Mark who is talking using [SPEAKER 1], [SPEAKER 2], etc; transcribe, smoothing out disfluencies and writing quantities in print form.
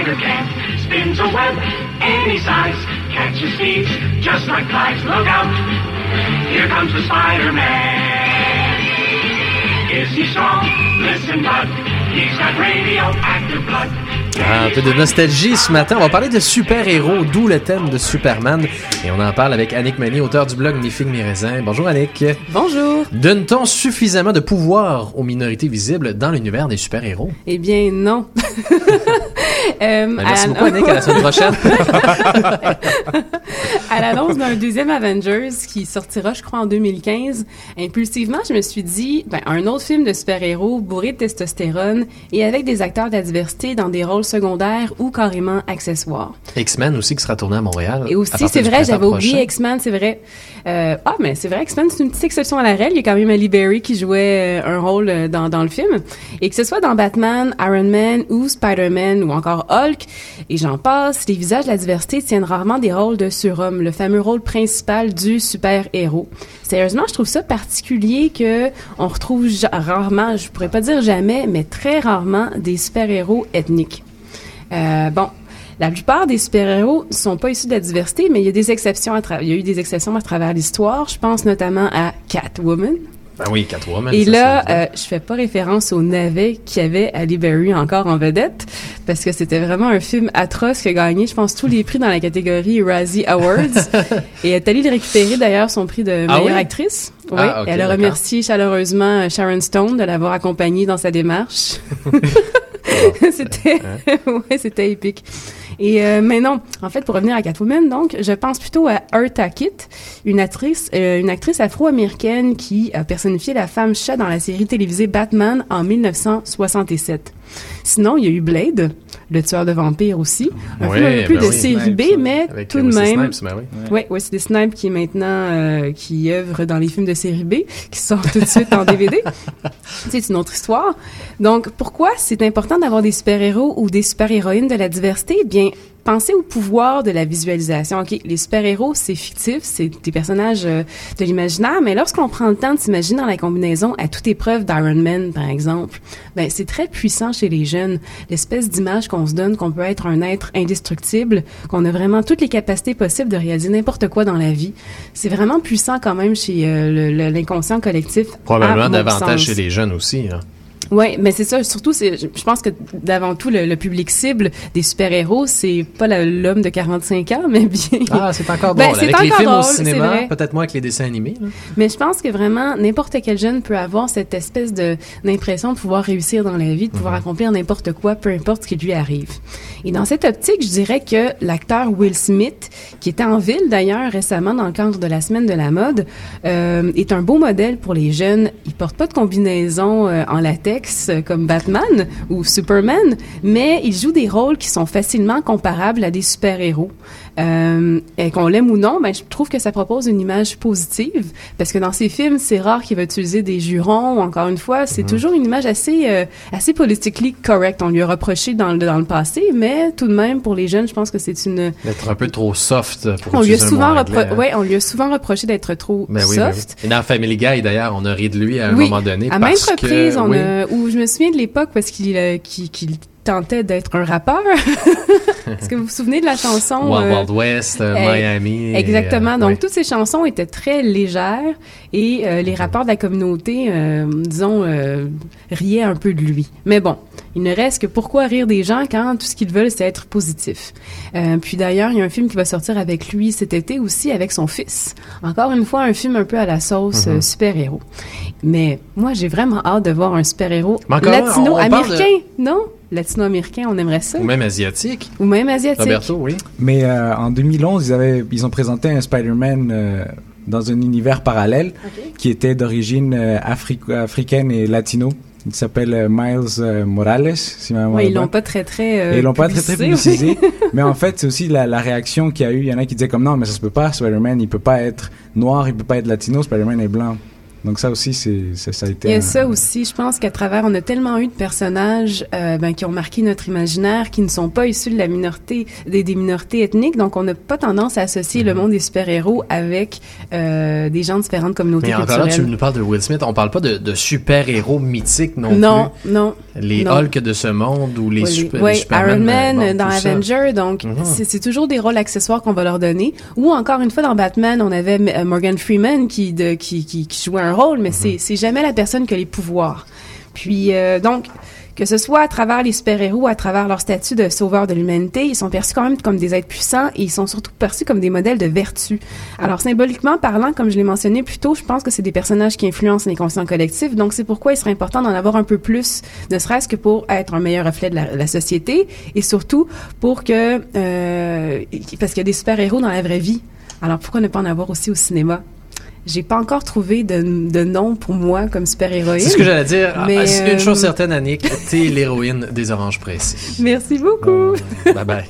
[SPEAKER 1] spider can, spins a web any size, catches thieves just like flies. Look out, here comes the Spider-Man. Is he strong? Listen, bud, he's got radioactive blood.
[SPEAKER 2] Un peu de nostalgie ce matin. On va parler de super-héros, d'où le thème de Superman. Et on en parle avec Annick Meunier, auteure du blog Ni Figues Ni Raisins. Bonjour Annick.
[SPEAKER 3] Bonjour.
[SPEAKER 2] Donne-t-on suffisamment de pouvoir aux minorités visibles dans l'univers des super-héros?
[SPEAKER 3] Eh bien, non.
[SPEAKER 2] Merci beaucoup Annick, à la semaine prochaine.
[SPEAKER 3] À l'annonce d'un deuxième Avengers qui sortira, je crois, en 2015, impulsivement, je me suis dit, un autre film de super-héros bourré de testostérone et avec des acteurs de la diversité dans des rôles secondaires ou carrément accessoires.
[SPEAKER 2] X-Men aussi qui sera tourné à Montréal.
[SPEAKER 3] Et aussi, c'est vrai, j'avais oublié X-Men, c'est vrai. Mais c'est vrai, X-Men, c'est une petite exception à la règle. Il y a quand même Halle Berry qui jouait un rôle dans le film. Et que ce soit dans Batman, Iron Man ou Spider-Man ou encore Hulk, et j'en passe, les visages de la diversité tiennent rarement des rôles de surhomme, le fameux rôle principal du super-héros. Sérieusement, je trouve ça particulier que on retrouve rarement, je pourrais pas dire jamais, mais très rarement des super-héros ethniques. La plupart des super-héros ne sont pas issus de la diversité, mais il y a des exceptions il y a eu des exceptions à travers l'histoire. Je pense notamment à Catwoman.
[SPEAKER 2] Ben oui, Catwoman.
[SPEAKER 3] Et là, je fais pas référence au navet qu'il y avait Halle Berry encore en vedette, parce que c'était vraiment un film atroce qui a gagné, je pense, tous les prix dans la catégorie Razzie Awards. Et elle est allée récupérer d'ailleurs son prix de meilleure actrice. Oui, okay, elle a remercié chaleureusement Sharon Stone de l'avoir accompagnée dans sa démarche. C'était épique. Mais non, en fait, pour revenir à Catwoman, donc, je pense plutôt à Eartha Kitt, une actrice afro-américaine qui a personnifié la femme chat dans la série télévisée Batman en 1967. Sinon, il y a eu Blade, le tueur de vampires aussi. Un film un peu de série B, mais avec tout de même. C'est Snipes qui est maintenant, qui œuvre dans les films de série B, qui sortent tout de suite en DVD. C'est une autre histoire. Donc, pourquoi c'est important d'avoir des super-héros ou des super-héroïnes de la diversité? Eh bien, pensez au pouvoir de la visualisation. OK, les super-héros, c'est fictif, c'est des personnages de l'imaginaire, mais lorsqu'on prend le temps de s'imaginer dans la combinaison à toute épreuve d'Iron Man, par exemple, c'est très puissant chez les jeunes. L'espèce d'image qu'on se donne qu'on peut être un être indestructible, qu'on a vraiment toutes les capacités possibles de réaliser n'importe quoi dans la vie. C'est vraiment puissant quand même chez l'inconscient collectif.
[SPEAKER 2] Probablement davantage chez les jeunes aussi, hein.
[SPEAKER 3] Oui, mais c'est ça. Surtout, je pense que d'avant tout, le public cible des super-héros, c'est pas l'homme de 45 ans, mais bien...
[SPEAKER 2] Ah, c'est encore drôle. Avec les films au cinéma, peut-être moins avec les dessins animés. Là.
[SPEAKER 3] Mais je pense que vraiment, n'importe quel jeune peut avoir cette espèce d'impression de pouvoir réussir dans la vie, de pouvoir accomplir n'importe quoi, peu importe ce qui lui arrive. Et dans cette optique, je dirais que l'acteur Will Smith, qui était en ville d'ailleurs récemment dans le cadre de la Semaine de la mode, est un beau modèle pour les jeunes. Il porte pas de combinaison en latex comme Batman ou Superman, mais il joue des rôles qui sont facilement comparables à des super-héros. Et qu'on l'aime ou non, je trouve que ça propose une image positive, parce que dans ces films, c'est rare qu'il va utiliser des jurons, ou encore une fois, c'est toujours une image assez politically correct. On lui a reproché dans le passé, mais tout de même, pour les jeunes, je pense que c'est une...
[SPEAKER 2] D'être un peu trop soft pour
[SPEAKER 3] on lui a souvent reproché d'être trop soft.
[SPEAKER 2] Et dans Family Guy, d'ailleurs, on a ri de lui à un moment donné.
[SPEAKER 3] À maintes reprises, où je me souviens de l'époque, parce qu'il tentait d'être un rappeur. Est-ce que vous vous souvenez de la chanson
[SPEAKER 2] Wild West, Miami?
[SPEAKER 3] Exactement. Donc, toutes ces chansons étaient très légères et les rappeurs de la communauté, riaient un peu de lui. Mais bon, il ne reste que pourquoi rire des gens quand tout ce qu'ils veulent, c'est être positif. Puis d'ailleurs, il y a un film qui va sortir avec lui cet été aussi, avec son fils. Encore une fois, un film un peu à la sauce super-héros. Mais moi, j'ai vraiment hâte de voir un super-héros latino-américain, non? Latino-américain, on aimerait ça.
[SPEAKER 2] Ou même asiatique.
[SPEAKER 4] Roberto, oui. Mais en 2011, ils ont présenté un Spider-Man dans un univers parallèle qui était d'origine africaine et latino. Il s'appelle Miles Morales. Si
[SPEAKER 3] ils l'ont pas très
[SPEAKER 4] publicisé. Mais en fait, c'est aussi la réaction qu'il y a eu. Il y en a qui disaient comme non, mais ça se peut pas. Spider-Man, il peut pas être noir, il peut pas être latino. Spider-Man est blanc. Donc ça aussi, ça a été...
[SPEAKER 3] Et ça aussi, je pense qu'à travers, on a tellement eu de personnages qui ont marqué notre imaginaire, qui ne sont pas issus de la minorité, des minorités ethniques, donc on n'a pas tendance à associer le monde des super-héros avec des gens de différentes communautés culturelles.
[SPEAKER 2] Mais encore là, tu nous parles de Will Smith, on parle pas de super-héros mythiques non plus.
[SPEAKER 3] Non.
[SPEAKER 2] Les Hulk de ce monde ou les Superman.
[SPEAKER 3] Iron Man dans Avenger, donc c'est toujours des rôles accessoires qu'on va leur donner. Ou encore une fois, dans Batman, on avait Morgan Freeman qui jouait un rôle, mais c'est jamais la personne qui a les pouvoirs. Puis donc, que ce soit à travers les super-héros, à travers leur statut de sauveur de l'humanité, ils sont perçus quand même comme des êtres puissants et ils sont surtout perçus comme des modèles de vertu. Alors, symboliquement parlant, comme je l'ai mentionné plus tôt, je pense que c'est des personnages qui influencent les consciences collectifs, donc c'est pourquoi il serait important d'en avoir un peu plus, ne serait-ce que pour être un meilleur reflet de la société et surtout pour que... parce qu'il y a des super-héros dans la vraie vie. Alors, pourquoi ne pas en avoir aussi au cinéma? J'ai pas encore trouvé de nom pour moi comme super-héroïne.
[SPEAKER 2] C'est ce que j'allais dire.
[SPEAKER 3] Mais
[SPEAKER 2] une chose certaine, Annick, t'es l'héroïne des Oranges Pressées.
[SPEAKER 3] Merci beaucoup.
[SPEAKER 2] Bye bye.